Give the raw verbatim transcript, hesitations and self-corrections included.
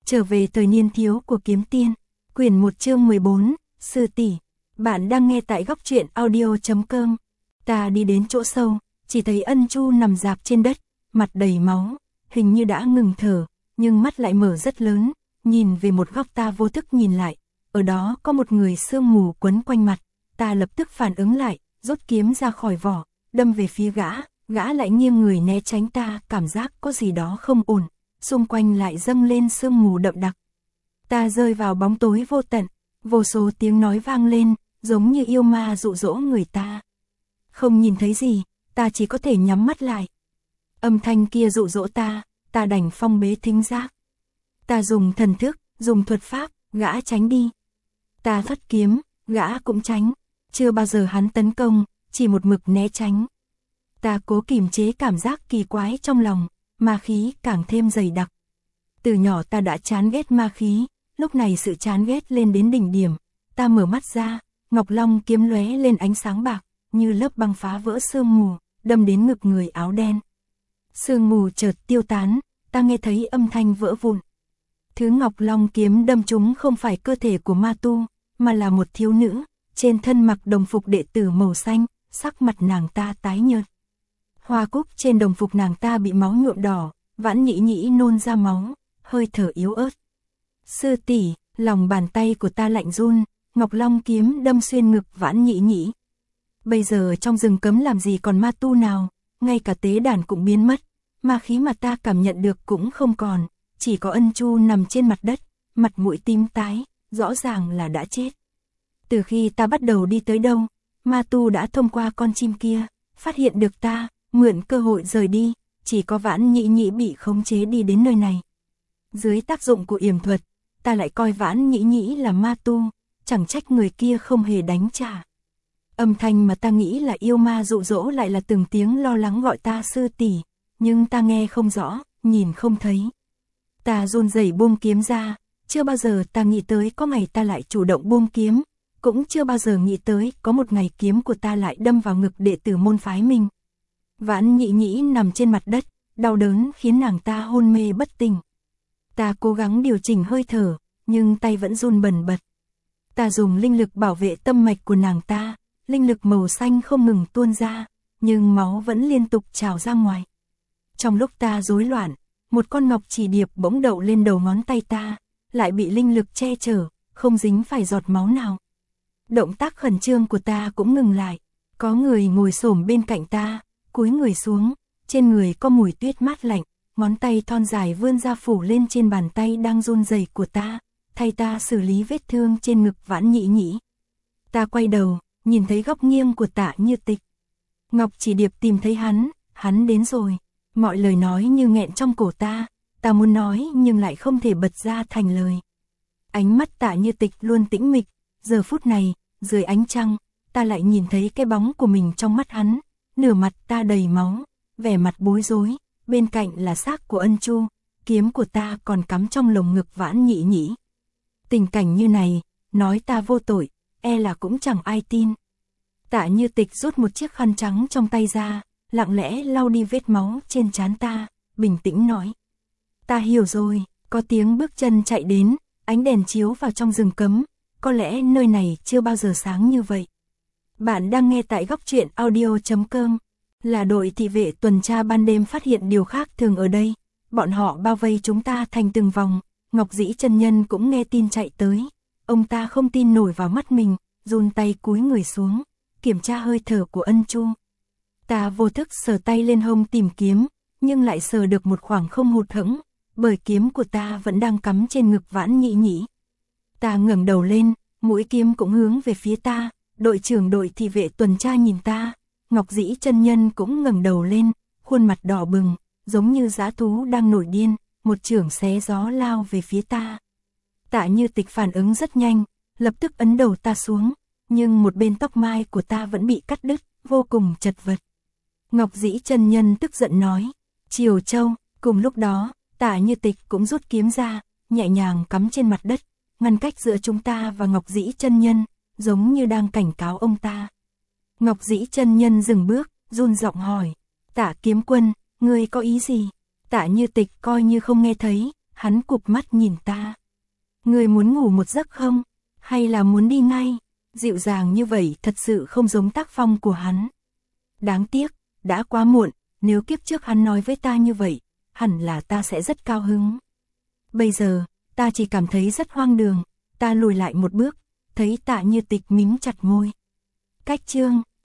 Trở về thời niên thiếu của kiếm tiên, quyển một chương mười bốn, sư tỷ. Bạn đang nghe tại góc truyện audio chấm com. Ta đi đến chỗ sâu, chỉ thấy Ân Chu nằm rạp trên đất, mặt đầy máu, hình như đã ngừng thở, nhưng mắt lại mở rất lớn, nhìn về một góc. Ta vô thức nhìn lại, ở đó có một người sương mù quấn quanh mặt. Ta lập tức phản ứng lại, rút kiếm ra khỏi vỏ, đâm về phía gã, gã lại nghiêng người né tránh. Ta cảm giác có gì đó không ổn, xung quanh lại dâng lên sương mù đậm đặc. Ta rơi vào bóng tối vô tận, vô số tiếng nói vang lên, giống như yêu ma dụ dỗ người ta. Không nhìn thấy gì, ta chỉ có thể nhắm mắt lại. Âm thanh kia dụ dỗ ta, ta đành phong bế thính giác. Ta dùng thần thức, dùng thuật pháp, gã tránh đi. Ta thoát kiếm, gã cũng tránh. Chưa bao giờ hắn tấn công, chỉ một mực né tránh. Ta cố kiềm chế cảm giác kỳ quái trong lòng, ma khí càng thêm dày đặc. Từ nhỏ ta đã chán ghét ma khí, lúc này sự chán ghét lên đến đỉnh điểm. Ta mở mắt ra, Ngọc Long kiếm lóe lên ánh sáng bạc, như lớp băng phá vỡ sương mù, đâm đến ngực người áo đen. Sương mù chợt tiêu tán, ta nghe thấy âm thanh vỡ vụn. Thứ Ngọc Long kiếm đâm trúng không phải cơ thể của ma tu, mà là một thiếu nữ, trên thân mặc đồng phục đệ tử màu xanh, sắc mặt nàng ta tái nhợt. Hoa cúc trên đồng phục nàng ta bị máu nhuộm đỏ, Vãn Nhĩ Nhĩ nôn ra máu, hơi thở yếu ớt. Sư tỷ, lòng bàn tay của ta lạnh run, Ngọc Long kiếm đâm xuyên ngực Vãn Nhĩ Nhĩ. Bây giờ trong rừng cấm làm gì còn ma tu nào, ngay cả tế đàn cũng biến mất, ma khí mà ta cảm nhận được cũng không còn, chỉ có Ân Chu nằm trên mặt đất, mặt mũi tím tái, rõ ràng là đã chết. Từ khi ta bắt đầu đi tới đâu, ma tu đã thông qua con chim kia, phát hiện được ta, mượn cơ hội rời đi, chỉ có Vãn Nhĩ Nhĩ bị khống chế đi đến nơi này. Dưới tác dụng của yểm thuật, ta lại coi Vãn Nhĩ Nhĩ là ma tu, chẳng trách người kia không hề đánh trả. Âm thanh mà ta nghĩ là yêu ma dụ dỗ lại là từng tiếng lo lắng gọi ta sư tỷ, nhưng ta nghe không rõ, nhìn không thấy. Ta run rẩy buông kiếm ra, chưa bao giờ ta nghĩ tới có ngày ta lại chủ động buông kiếm, cũng chưa bao giờ nghĩ tới có một ngày kiếm của ta lại đâm vào ngực đệ tử môn phái mình. Vãn Nhĩ Nhĩ nằm trên mặt đất, đau đớn khiến nàng ta hôn mê bất tỉnh. Ta cố gắng điều chỉnh hơi thở, nhưng tay vẫn run bần bật. Ta dùng linh lực bảo vệ tâm mạch của nàng ta, linh lực màu xanh không ngừng tuôn ra, nhưng máu vẫn liên tục trào ra ngoài. Trong lúc ta rối loạn, một con ngọc chỉ điệp bỗng đậu lên đầu ngón tay ta, lại bị linh lực che chở, không dính phải giọt máu nào. Động tác khẩn trương của ta cũng ngừng lại, có người ngồi xổm bên cạnh ta, cúi người xuống, trên người có mùi tuyết mát lạnh, ngón tay thon dài vươn ra phủ lên trên bàn tay đang run rẩy của ta, thay ta xử lý vết thương trên ngực Vãn Nhĩ Nhĩ. Ta quay đầu, nhìn thấy góc nghiêng của Tạ Như Tịch. Ngọc Chỉ Điệp tìm thấy hắn, hắn đến rồi. Mọi lời nói như nghẹn trong cổ ta, ta muốn nói nhưng lại không thể bật ra thành lời. Ánh mắt Tạ Như Tịch luôn tĩnh mịch, giờ phút này, dưới ánh trăng, ta lại nhìn thấy cái bóng của mình trong mắt hắn, nửa mặt ta đầy máu, vẻ mặt bối rối, bên cạnh là xác của Ân Chu, kiếm của ta còn cắm trong lồng ngực Vãn Nhĩ Nhĩ. Tình cảnh như này, nói ta vô tội, e là cũng chẳng ai tin. Tạ Như Tịch rút một chiếc khăn trắng trong tay ra, lặng lẽ lau đi vết máu trên trán ta, bình tĩnh nói. Ta hiểu rồi, có tiếng bước chân chạy đến, ánh đèn chiếu vào trong rừng cấm, có lẽ nơi này chưa bao giờ sáng như vậy. Bạn đang nghe tại góc truyện audio chấm com. Là đội thị vệ tuần tra ban đêm phát hiện điều khác thường ở đây, bọn họ bao vây chúng ta thành từng vòng. Ngọc Dĩ chân nhân cũng nghe tin chạy tới, ông ta không tin nổi vào mắt mình, run tay cúi người xuống, kiểm tra hơi thở của Ân Chu. Ta vô thức sờ tay lên hông tìm kiếm, nhưng lại sờ được một khoảng không hụt hẫng, bởi kiếm của ta vẫn đang cắm trên ngực Vãn Nhĩ Nhĩ. Ta ngẩng đầu lên, mũi kiếm cũng hướng về phía ta, đội trưởng đội thị vệ tuần tra nhìn ta, Ngọc Dĩ chân nhân cũng ngẩng đầu lên, khuôn mặt đỏ bừng, giống như dã thú đang nổi điên, một chưởng xé gió lao về phía ta. Tạ Như Tịch phản ứng rất nhanh, lập tức ấn đầu ta xuống, nhưng một bên tóc mai của ta vẫn bị cắt đứt, vô cùng chật vật. Ngọc Dĩ chân nhân tức giận nói, Triều Châu. Cùng lúc đó, Tạ Như Tịch cũng rút kiếm ra, nhẹ nhàng cắm trên mặt đất, ngăn cách giữa chúng ta và Ngọc Dĩ chân nhân, giống như đang cảnh cáo ông ta. Ngọc Dĩ chân nhân dừng bước, run giọng hỏi, Tạ kiếm quân, ngươi có ý gì? Tạ Như Tịch coi như không nghe thấy, Hắn cụp mắt nhìn ta. Người muốn ngủ một giấc không? Hay là muốn đi ngay? Dịu dàng như vậy thật sự không giống tác phong của hắn. Đáng tiếc, đã quá muộn, nếu kiếp trước hắn nói với ta như vậy, hẳn là ta sẽ rất cao hứng. Bây giờ, ta chỉ cảm thấy rất hoang đường, ta lùi lại một bước, thấy Tạ Như Tịch mím chặt môi. Cách chương